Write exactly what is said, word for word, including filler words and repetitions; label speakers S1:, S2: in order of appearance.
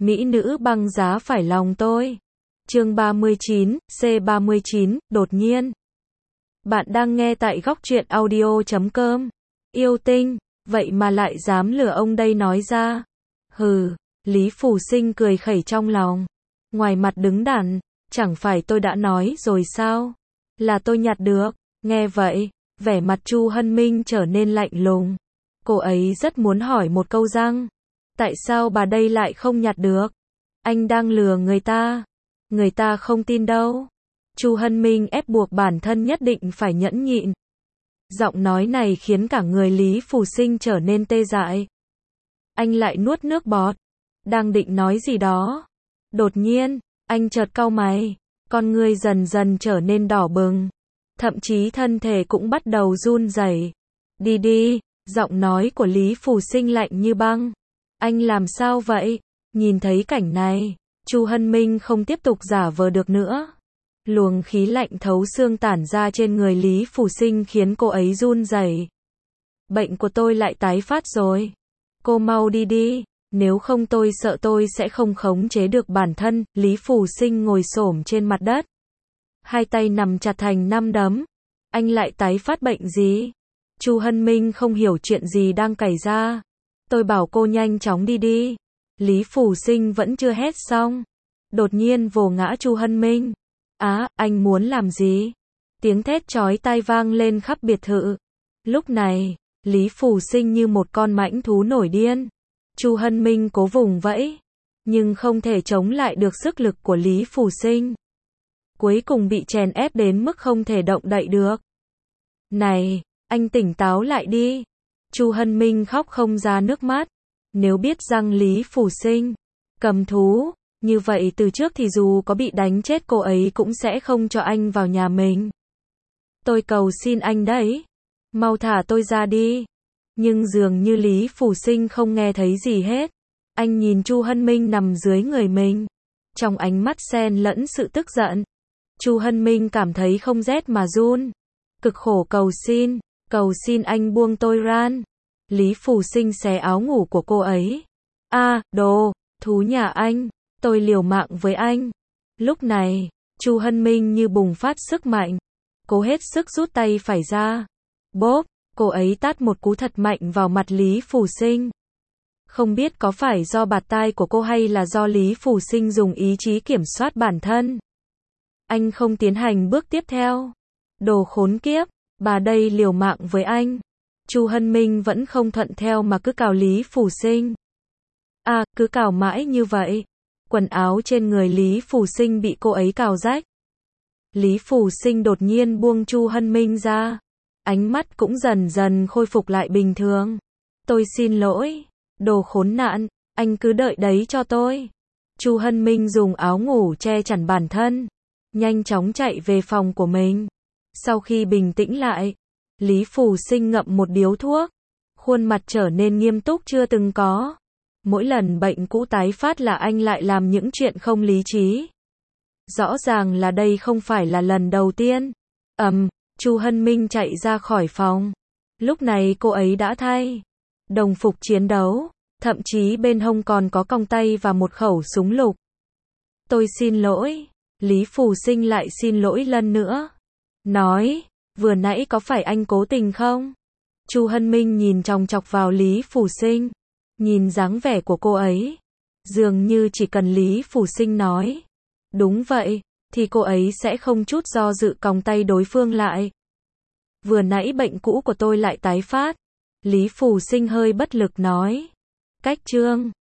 S1: Mỹ nữ băng giá phải lòng tôi. Chương ba mươi chín, C ba mươi chín, đột nhiên. Bạn đang nghe tại góc truyện audio chấm com. Yêu tinh, vậy mà lại dám lừa ông đây nói ra. Hừ, Lý Phù Sinh cười khẩy trong lòng. Ngoài mặt đứng đắn, chẳng phải tôi đã nói rồi sao? Là tôi nhặt được. Nghe vậy, vẻ mặt Chu Hân Minh trở nên lạnh lùng. Cô ấy rất muốn hỏi một câu rằng, tại sao bà đây lại không nhặt được? Anh đang lừa người ta. Người ta không tin đâu. Chu Hân Minh ép buộc bản thân nhất định phải nhẫn nhịn. Giọng nói này khiến cả người Lý Phù Sinh trở nên tê dại. Anh lại nuốt nước bọt. Đang định nói gì đó. Đột nhiên, anh chợt cau mày. Con người dần dần trở nên đỏ bừng. Thậm chí thân thể cũng bắt đầu run rẩy. Đi đi, giọng nói của Lý Phù Sinh lạnh như băng. Anh làm sao vậy? Nhìn thấy cảnh này, Chu Hân Minh không tiếp tục giả vờ được nữa. Luồng khí lạnh thấu xương tản ra trên người Lý Phù Sinh khiến cô ấy run rẩy. Bệnh của tôi lại tái phát rồi. Cô mau đi đi, nếu không tôi sợ tôi sẽ không khống chế được bản thân. Lý Phù Sinh ngồi xổm trên mặt đất. Hai tay nằm chặt thành năm đấm. Anh lại tái phát bệnh gì? Chu Hân Minh không hiểu chuyện gì đang xảy ra. Tôi bảo cô nhanh chóng đi đi. Lý Phù Sinh vẫn chưa hét xong. Đột nhiên vồ ngã Chu Hân Minh. Á, à, anh muốn làm gì? Tiếng thét chói tai vang lên khắp biệt thự. Lúc này, Lý Phù Sinh như một con mãnh thú nổi điên. Chu Hân Minh cố vùng vẫy, nhưng không thể chống lại được sức lực của Lý Phù Sinh. Cuối cùng bị chèn ép đến mức không thể động đậy được. Này, anh tỉnh táo lại đi. Chu Hân Minh khóc không ra nước mắt. Nếu biết rằng Lý Phù Sinh cầm thú, như vậy từ trước thì dù có bị đánh chết cô ấy cũng sẽ không cho anh vào nhà mình. Tôi cầu xin anh đấy. Mau thả tôi ra đi. Nhưng dường như Lý Phù Sinh không nghe thấy gì hết. Anh nhìn Chu Hân Minh nằm dưới người mình. Trong ánh mắt xen lẫn sự tức giận. Chu Hân Minh cảm thấy không rét mà run. Cực khổ cầu xin, cầu xin anh buông tôi ra. Lý Phù Sinh xé áo ngủ của cô ấy. A, à, đồ, thú nhà anh, tôi liều mạng với anh. Lúc này, Chu Hân Minh như bùng phát sức mạnh. Cố hết sức rút tay phải ra. Bốp, cô ấy tát một cú thật mạnh vào mặt Lý Phù Sinh. Không biết có phải do bạt tai của cô hay là do Lý Phù Sinh dùng ý chí kiểm soát bản thân. Anh không tiến hành bước tiếp theo. Đồ khốn kiếp, bà đây liều mạng với anh. Chu Hân Minh vẫn không thuận theo mà cứ cào Lý Phù Sinh. À, cứ cào mãi như vậy. Quần áo trên người Lý Phù Sinh bị cô ấy cào rách. Lý Phù Sinh đột nhiên buông Chu Hân Minh ra. Ánh mắt cũng dần dần khôi phục lại bình thường. Tôi xin lỗi. Đồ khốn nạn, anh cứ đợi đấy cho tôi. Chu Hân Minh dùng áo ngủ che chắn bản thân. Nhanh chóng chạy về phòng của mình. Sau khi bình tĩnh lại, Lý Phù Sinh ngậm một điếu thuốc. Khuôn mặt trở nên nghiêm túc chưa từng có. Mỗi lần bệnh cũ tái phát là anh lại làm những chuyện không lý trí. Rõ ràng là đây không phải là lần đầu tiên. Ầm, Chu Hân Minh chạy ra khỏi phòng. Lúc này cô ấy đã thay đồng phục chiến đấu, thậm chí bên hông còn có còng tay và một khẩu súng lục. Tôi xin lỗi. Lý Phù Sinh lại xin lỗi lần nữa. Nói, vừa nãy có phải anh cố tình không? Chu Hân Minh nhìn chòng chọc vào Lý Phù Sinh. Nhìn dáng vẻ của cô ấy. Dường như chỉ cần Lý Phù Sinh nói. Đúng vậy, thì cô ấy sẽ không chút do dự còng tay đối phương lại. Vừa nãy bệnh cũ của tôi lại tái phát. Lý Phù Sinh hơi bất lực nói. Cách chương